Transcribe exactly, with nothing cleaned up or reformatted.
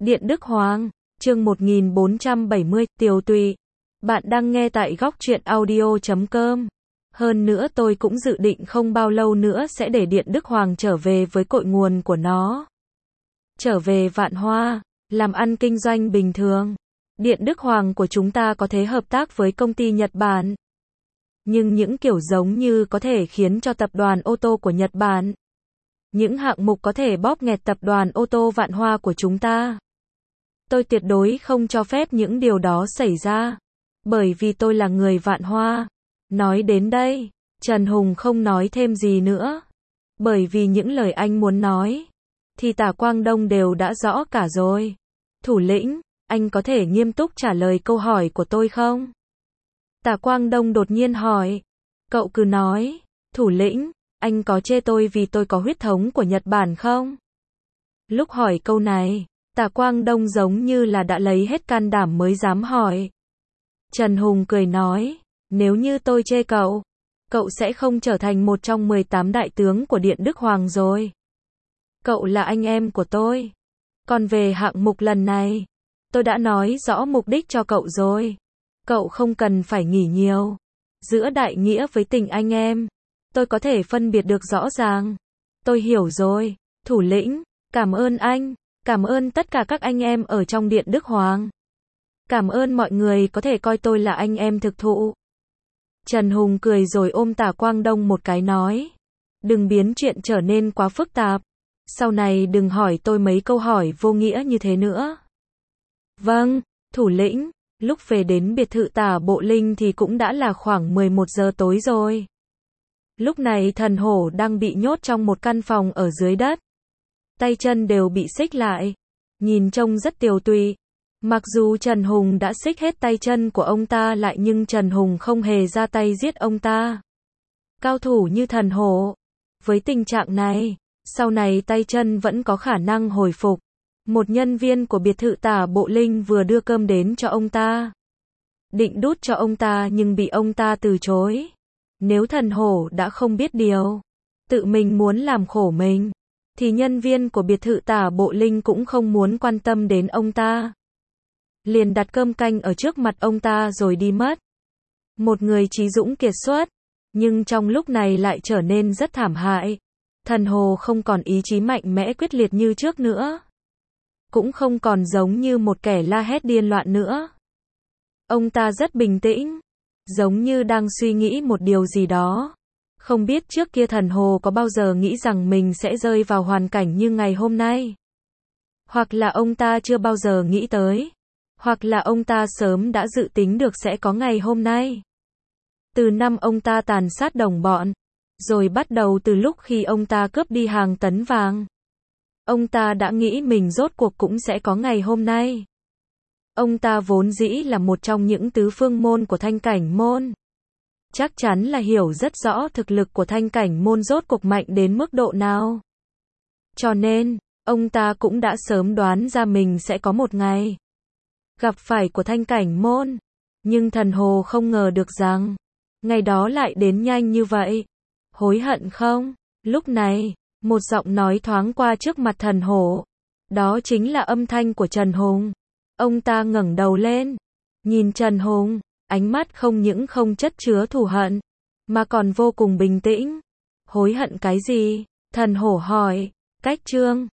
Điện Đức Hoàng, chương một nghìn bốn trăm bảy mươi, Tiều Tụy. Bạn đang nghe tại góc truyện audio chấm com. Hơn nữa tôi cũng dự định không bao lâu nữa sẽ để Điện Đức Hoàng trở về với cội nguồn của nó. Trở về Vạn Hoa, làm ăn kinh doanh bình thường. Điện Đức Hoàng của chúng ta có thể hợp tác với công ty Nhật Bản. Nhưng những kiểu giống như có thể khiến cho tập đoàn ô tô của Nhật Bản. Những hạng mục có thể bóp nghẹt tập đoàn ô tô Vạn Hoa của chúng ta. Tôi tuyệt đối không cho phép những điều đó xảy ra. Bởi vì tôi là người Vạn Hoa. Nói đến đây, Trần Hùng không nói thêm gì nữa. Bởi vì những lời anh muốn nói, thì Tả Quang Đông đều đã rõ cả rồi. Thủ lĩnh, anh có thể nghiêm túc trả lời câu hỏi của tôi không? Tả Quang Đông đột nhiên hỏi. Cậu cứ nói, thủ lĩnh, anh có chê tôi vì tôi có huyết thống của Nhật Bản không? Lúc hỏi câu này, Tả Quang Đông giống như là đã lấy hết can đảm mới dám hỏi. Trần Hùng cười nói, nếu như tôi chê cậu, cậu sẽ không trở thành một trong mười tám đại tướng của Điện Đức Hoàng rồi. Cậu là anh em của tôi. Còn về hạng mục lần này, tôi đã nói rõ mục đích cho cậu rồi. Cậu không cần phải nghĩ nhiều. Giữa đại nghĩa với tình anh em, tôi có thể phân biệt được rõ ràng. Tôi hiểu rồi, thủ lĩnh, cảm ơn anh, cảm ơn tất cả các anh em ở trong Điện Đức Hoàng. Cảm ơn mọi người có thể coi tôi là anh em thực thụ. Trần Hùng cười rồi ôm Tả Quang Đông một cái nói. Đừng biến chuyện trở nên quá phức tạp. Sau này đừng hỏi tôi mấy câu hỏi vô nghĩa như thế nữa. Vâng, thủ lĩnh, lúc về đến biệt thự Tả Bộ Linh thì cũng đã là khoảng mười một giờ tối rồi. Lúc này Thần Hổ đang bị nhốt trong một căn phòng ở dưới đất. Tay chân đều bị xích lại. Nhìn trông rất tiều tụy. Mặc dù Trần Hùng đã xích hết tay chân của ông ta lại nhưng Trần Hùng không hề ra tay giết ông ta. Cao thủ như Thần Hổ. Với tình trạng này, sau này tay chân vẫn có khả năng hồi phục. Một nhân viên của biệt thự Tả Bộ Linh vừa đưa cơm đến cho ông ta. Định đút cho ông ta nhưng bị ông ta từ chối. Nếu Thần Hổ đã không biết điều, tự mình muốn làm khổ mình, thì nhân viên của biệt thự Tả Bộ Linh cũng không muốn quan tâm đến ông ta. Liền đặt cơm canh ở trước mặt ông ta rồi đi mất. Một người trí dũng kiệt xuất, nhưng trong lúc này lại trở nên rất thảm hại. Thần Hồ không còn ý chí mạnh mẽ quyết liệt như trước nữa. Cũng không còn giống như một kẻ la hét điên loạn nữa. Ông ta rất bình tĩnh, giống như đang suy nghĩ một điều gì đó. Không biết trước kia Thần Hồ có bao giờ nghĩ rằng mình sẽ rơi vào hoàn cảnh như ngày hôm nay. Hoặc là ông ta chưa bao giờ nghĩ tới. Hoặc là ông ta sớm đã dự tính được sẽ có ngày hôm nay. Từ năm ông ta tàn sát đồng bọn, rồi bắt đầu từ lúc khi ông ta cướp đi hàng tấn vàng. Ông ta đã nghĩ mình rốt cuộc cũng sẽ có ngày hôm nay. Ông ta vốn dĩ là một trong những tứ phương môn của Thanh Cảnh Môn. Chắc chắn là hiểu rất rõ thực lực của Thanh Cảnh Môn rốt cuộc mạnh đến mức độ nào. Cho nên, ông ta cũng đã sớm đoán ra mình sẽ có một ngày gặp phải của Thanh Cảnh Môn. Nhưng Thần Hồ không ngờ được rằng ngày đó lại đến nhanh như vậy. Hối hận không? Lúc này, một giọng nói thoáng qua trước mặt Thần Hổ. Đó chính là âm thanh của Trần Hùng. Ông ta ngẩng đầu lên, nhìn Trần Hùng, ánh mắt không những không chất chứa thù hận, mà còn vô cùng bình tĩnh. Hối hận cái gì? Thần Hổ hỏi. Cách Trương,